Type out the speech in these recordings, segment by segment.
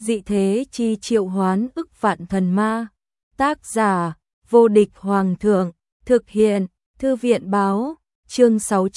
dị thế chi triệu hoán ức vạn thần ma. Tác giả, vô địch hoàng thượng, thực hiện, thư viện báo, chương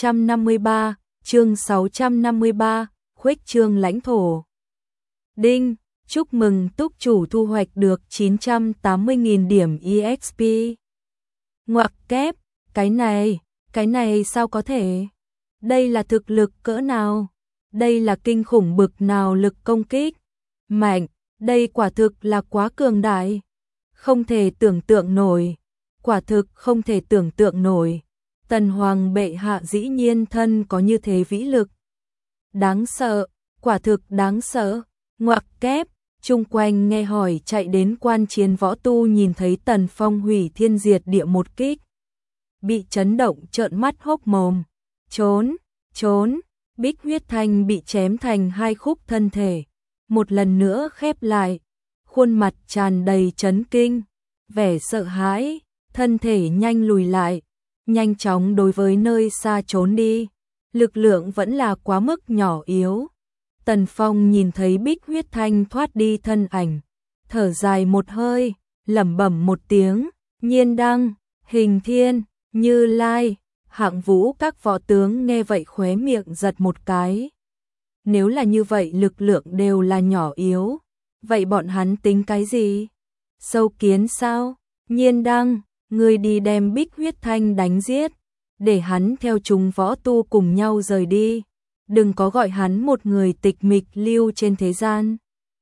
653, khuếch trương lãnh thổ. Đinh, chúc mừng túc chủ thu hoạch được 980.000 điểm EXP. Ngoặc kép, cái này sao có thể? Đây là thực lực cỡ nào? Đây là kinh khủng bực nào lực công kích? Mạnh, đây quả thực là quá cường đại. Không thể tưởng tượng nổi, quả thực không thể tưởng tượng nổi. Tần Hoàng bệ hạ dĩ nhiên thân có như thế vĩ lực. Đáng sợ, quả thực đáng sợ. Ngoặc kép, chung quanh nghe hỏi chạy đến quan chiến võ tu nhìn thấy Tần Phong hủy thiên diệt địa một kích. Bị chấn động trợn mắt hốc mồm. Trốn, Bích Huyết Thanh bị chém thành hai khúc thân thể. Một lần nữa khép lại, khuôn mặt tràn đầy chấn kinh, vẻ sợ hãi, thân thể nhanh lùi lại, nhanh chóng đối với nơi xa trốn đi. Lực lượng vẫn là quá mức nhỏ yếu. Tần Phong nhìn thấy Bích Huyết Thanh thoát đi thân ảnh, thở dài một hơi, lẩm bẩm một tiếng, Nhiên Đăng, Hình Thiên, Như Lai, Hạng Vũ các võ tướng nghe vậy khóe miệng giật một cái. Nếu là như vậy lực lượng đều là nhỏ yếu, vậy bọn hắn tính cái gì? Sâu kiến sao? Nhiên Đăng, ngươi đi đem Bích Huyết Thanh đánh giết, để hắn theo chúng võ tu cùng nhau rời đi. Đừng có gọi hắn một người tịch mịch lưu trên thế gian.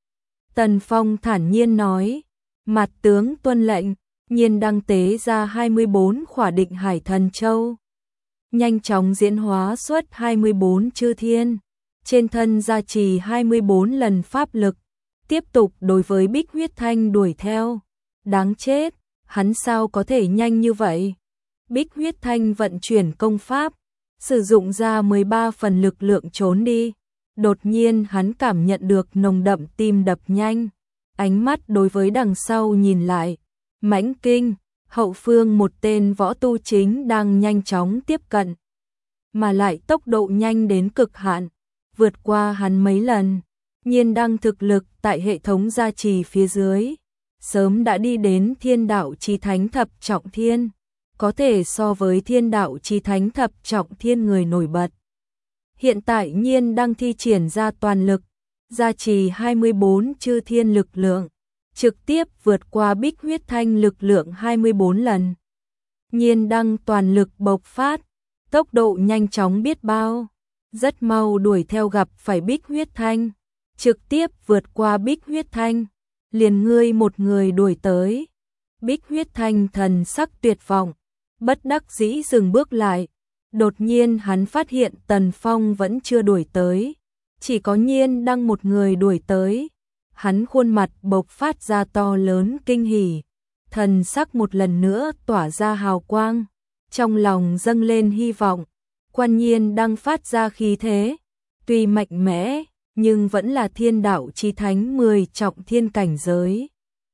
Tần Phong thản nhiên nói, mặt tướng tuân lệnh. Nhiên Đăng tế ra 24 khỏa định hải thần châu, nhanh chóng diễn hóa xuất 24 chư thiên, trên thân gia trì 24 lần pháp lực, tiếp tục đối với Bích Huyết Thanh đuổi theo. Đáng chết, hắn sao có thể nhanh như vậy? Bích Huyết Thanh vận chuyển công pháp, sử dụng ra 13 phần lực lượng trốn đi. Đột nhiên hắn cảm nhận được nồng đậm tim đập nhanh, ánh mắt đối với đằng sau nhìn lại. Mãnh kinh, hậu phương một tên võ tu chính đang nhanh chóng tiếp cận, mà lại tốc độ nhanh đến cực hạn, vượt qua hắn mấy lần. Nhiên Đăng thực lực tại hệ thống gia trì phía dưới, sớm đã đi đến thiên đạo chi thánh thập trọng thiên, có thể so với thiên đạo chi thánh thập trọng thiên người nổi bật. Hiện tại Nhiên Đăng thi triển ra toàn lực, gia trì 24 chư thiên lực lượng, trực tiếp vượt qua Bích Huyết Thanh lực lượng 24 lần. Nhiên Đăng toàn lực bộc phát, tốc độ nhanh chóng biết bao, rất mau đuổi theo gặp phải Bích Huyết Thanh, trực tiếp vượt qua Bích Huyết Thanh, liền ngươi một người đuổi tới. Bích Huyết Thanh thần sắc tuyệt vọng, bất đắc dĩ dừng bước lại. Đột nhiên hắn phát hiện Tần Phong vẫn chưa đuổi tới, chỉ có Nhiên Đăng một người đuổi tới. Hắn khuôn mặt bộc phát ra to lớn kinh hỉ, thần sắc một lần nữa tỏa ra hào quang, trong lòng dâng lên hy vọng. Quan Nhiên Đăng phát ra khí thế, tuy mạnh mẽ, nhưng vẫn là thiên đạo chi thánh 10 trọng thiên cảnh giới.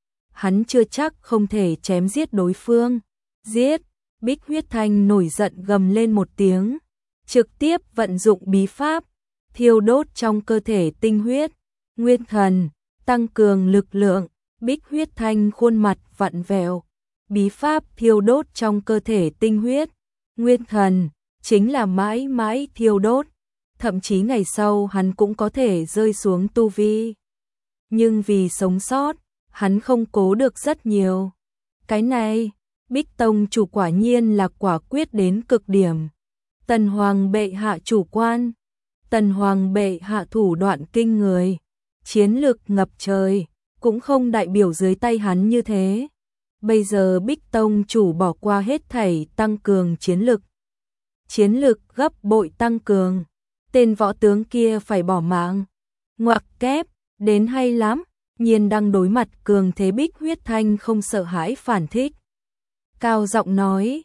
Hắn chưa chắc không thể chém giết đối phương. Giết! Bích Huyết Thanh nổi giận gầm lên một tiếng, trực tiếp vận dụng bí pháp, thiêu đốt trong cơ thể tinh huyết, nguyên thần, tăng cường lực lượng. Bích Huyết Thanh khuôn mặt vặn vẹo, bí pháp thiêu đốt trong cơ thể tinh huyết, nguyên thần, chính là mãi mãi thiêu đốt, thậm chí ngày sau hắn cũng có thể rơi xuống tu vi. Nhưng vì sống sót, hắn không cố được rất nhiều. Cái này, Bích Tông chủ quả nhiên là quả quyết đến cực điểm. Tần Hoàng bệ hạ chủ quan, Tần Hoàng bệ hạ thủ đoạn kinh người, chiến lực ngập trời, cũng không đại biểu dưới tay hắn như thế. Bây giờ Bích Tông chủ bỏ qua hết thảy tăng cường chiến lực gấp bội tăng cường, tên võ tướng kia phải bỏ mạng. Ngoặc kép, đến hay lắm. Nhiên Đăng đối mặt cường thế Bích Huyết Thanh không sợ hãi phản thích, cao giọng nói,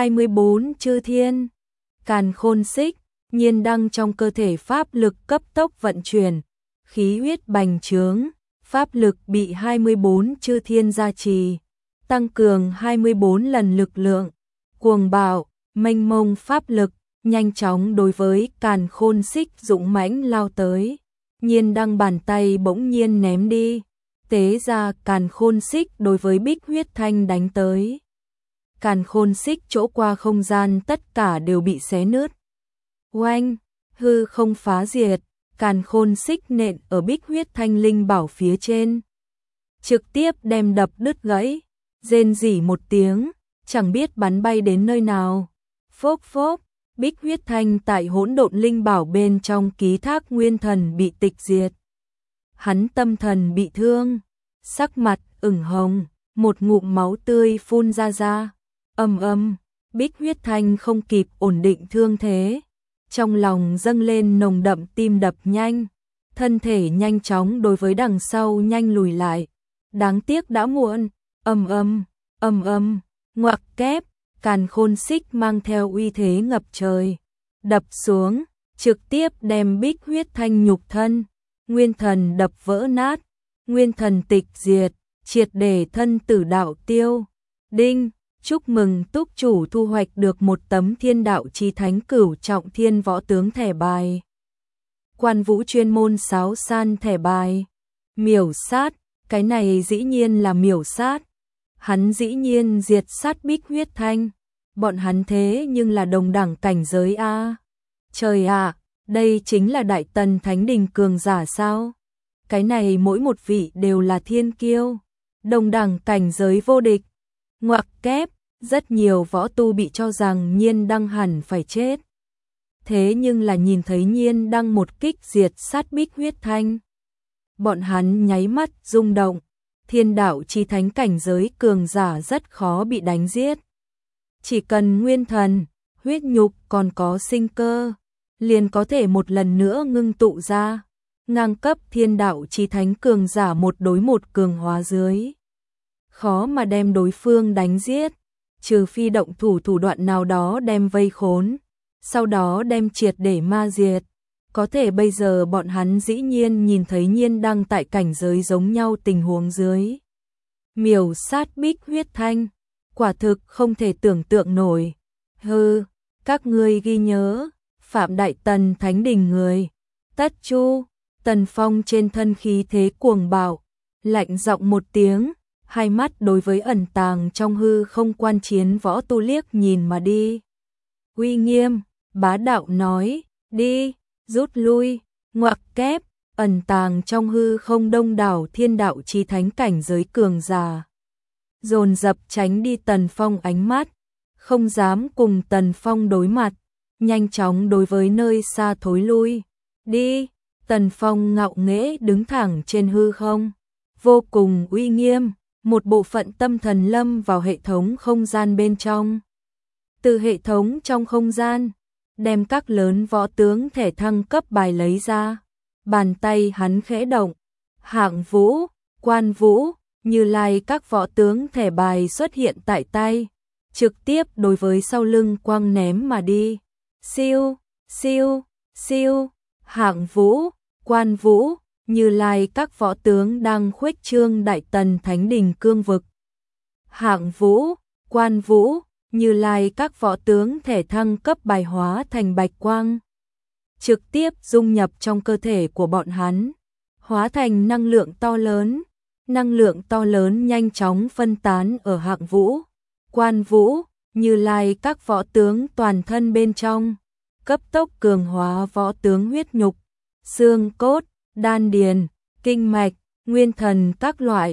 24 chư thiên, càn khôn xích. Nhiên Đăng trong cơ thể pháp lực cấp tốc vận chuyển, khí huyết bành trướng, pháp lực bị 24 chư thiên gia trì, tăng cường 24 lần lực lượng, cuồng bạo, mênh mông pháp lực, nhanh chóng đối với càn khôn xích dũng mãnh lao tới. Nhiên Đăng bàn tay bỗng nhiên ném đi, tế ra càn khôn xích đối với Bích Huyết Thanh đánh tới. Càn khôn xích chỗ qua không gian tất cả đều bị xé nứt. Oanh, hư không phá diệt, càn khôn xích nện ở Bích Huyết Thanh linh bảo phía trên, trực tiếp đem đập đứt gãy, rên rỉ một tiếng, chẳng biết bắn bay đến nơi nào. Phốc phốc, Bích Huyết Thanh tại hỗn độn linh bảo bên trong ký thác nguyên thần bị tịch diệt. Hắn tâm thần bị thương, sắc mặt ửng hồng, một ngụm máu tươi phun ra. Bích Huyết Thanh không kịp ổn định thương thế, trong lòng dâng lên nồng đậm tim đập nhanh, thân thể nhanh chóng đối với đằng sau nhanh lùi lại. Đáng tiếc đã muộn. Ngoặc kép, càn khôn xích mang theo uy thế ngập trời, đập xuống, trực tiếp đem Bích Huyết Thanh nhục thân, nguyên thần đập vỡ nát, nguyên thần tịch diệt, triệt để thân tử đạo tiêu. Đinh, chúc mừng túc chủ thu hoạch được một tấm Thiên Đạo Chí Thánh Cửu Trọng Thiên Võ Tướng thẻ bài. Quan Vũ chuyên môn sáo san thẻ bài. Miểu sát, cái này dĩ nhiên là miểu sát. Hắn dĩ nhiên diệt sát Bích Huyết Thanh. Bọn hắn thế nhưng là đồng đẳng cảnh giới a. Trời ạ, đây chính là Đại Tần Thánh Đình cường giả sao? Cái này mỗi một vị đều là thiên kiêu, đồng đẳng cảnh giới vô địch. Ngoặc kép, rất nhiều võ tu bị cho rằng Nhiên Đăng hẳn phải chết. Thế nhưng là nhìn thấy Nhiên Đăng một kích diệt sát Bích Huyết Thanh, bọn hắn nháy mắt rung động. Thiên đạo chí thánh cảnh giới cường giả rất khó bị đánh giết. Chỉ cần nguyên thần, huyết nhục còn có sinh cơ, liền có thể một lần nữa ngưng tụ ra. Ngang cấp thiên đạo chí thánh cường giả một đối một cường hóa dưới, khó mà đem đối phương đánh giết, trừ phi động thủ đoạn nào đó đem vây khốn, sau đó đem triệt để ma diệt. Có thể bây giờ bọn hắn dĩ nhiên nhìn thấy Nhiên Đăng tại cảnh giới giống nhau tình huống dưới miểu sát Bích Huyết Thanh, quả thực không thể tưởng tượng nổi. Hừ, các ngươi ghi nhớ, phạm Đại Tần Thánh Đình người, tất chu. Tần Phong trên thân khí thế cuồng bạo, lạnh giọng một tiếng, hai mắt đối với ẩn tàng trong hư không quan chiến võ tu liếc nhìn mà đi. Uy nghiêm, bá đạo nói, đi, rút lui. Ngoặc kép, ẩn tàng trong hư không đông đảo thiên đạo chí thánh cảnh giới cường giả, dồn dập tránh đi Tần Phong ánh mắt, không dám cùng Tần Phong đối mặt, nhanh chóng đối với nơi xa thối lui. Đi. Tần Phong ngạo nghễ đứng thẳng trên hư không, vô cùng uy nghiêm, một bộ phận tâm thần lâm vào hệ thống không gian bên trong. Từ hệ thống trong không gian, đem các lớn võ tướng thẻ thăng cấp bài lấy ra, bàn tay hắn khẽ động, Hạng Vũ, Quan Vũ, Như Lai các võ tướng thẻ bài xuất hiện tại tay, trực tiếp đối với sau lưng quăng ném mà đi. Siêu, siêu, siêu, Hạng Vũ, Quan Vũ, Như Lai các võ tướng đang khuếch trương Đại Tần Thánh Đình cương vực. Hạng Vũ, Quan Vũ, Như Lai các võ tướng thể thăng cấp bài hóa thành bạch quang, trực tiếp dung nhập trong cơ thể của bọn hắn, hóa thành năng lượng to lớn. Năng lượng to lớn nhanh chóng phân tán ở Hạng Vũ, Quan Vũ, Như Lai các võ tướng toàn thân bên trong, cấp tốc cường hóa võ tướng huyết nhục, xương cốt, đan điền, kinh mạch, nguyên thần các loại.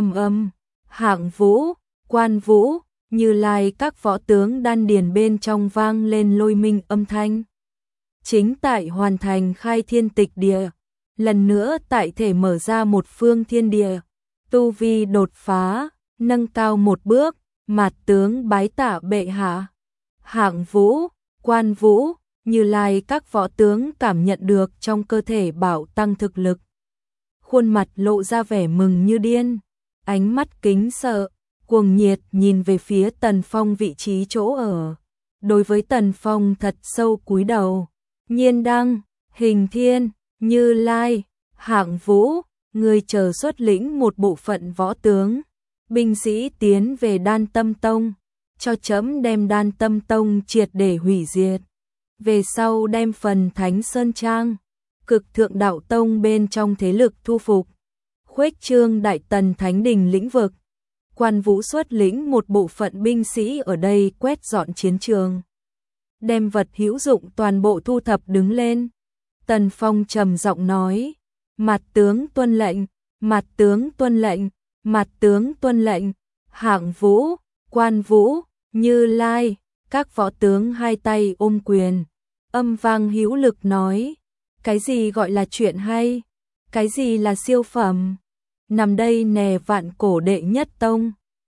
Hạng Vũ, Quan Vũ, Như Lai các võ tướng đan điền bên trong vang lên lôi minh âm thanh. Chính tại hoàn thành khai thiên tịch địa, lần nữa tại thể mở ra một phương thiên địa, tu vi đột phá, nâng cao một bước, mạt tướng bái tạ bệ hạ. Hạng Vũ, Quan Vũ, Như Lai các võ tướng cảm nhận được trong cơ thể bảo tăng thực lực, khuôn mặt lộ ra vẻ mừng như điên, ánh mắt kính sợ, cuồng nhiệt nhìn về phía Tần Phong vị trí chỗ ở. Đối với Tần Phong thật sâu cúi đầu. Nhiên Đăng, Hình Thiên, Như Lai, Hạng Vũ, người chờ xuất lĩnh một bộ phận võ tướng, binh sĩ tiến về Đan Tâm Tông, cho chấm đem Đan Tâm Tông triệt để hủy diệt. Về sau đem phần Thánh Sơn Trang, cực thượng đạo tông bên trong thế lực thu phục, khuếch trương Đại Tần Thánh Đình lĩnh vực. Quan Vũ xuất lĩnh một bộ phận binh sĩ ở đây quét dọn chiến trường, đem vật hữu dụng toàn bộ thu thập đứng lên. Tần Phong trầm giọng nói, mặt tướng tuân lệnh, mặt tướng tuân lệnh, mặt tướng tuân lệnh. Hạng Vũ, Quan Vũ, Như Lai, các võ tướng hai tay ôm quyền, âm vang hữu lực nói, cái gì gọi là chuyện hay, cái gì là siêu phẩm, nằm đây nè vạn cổ đệ nhất tông.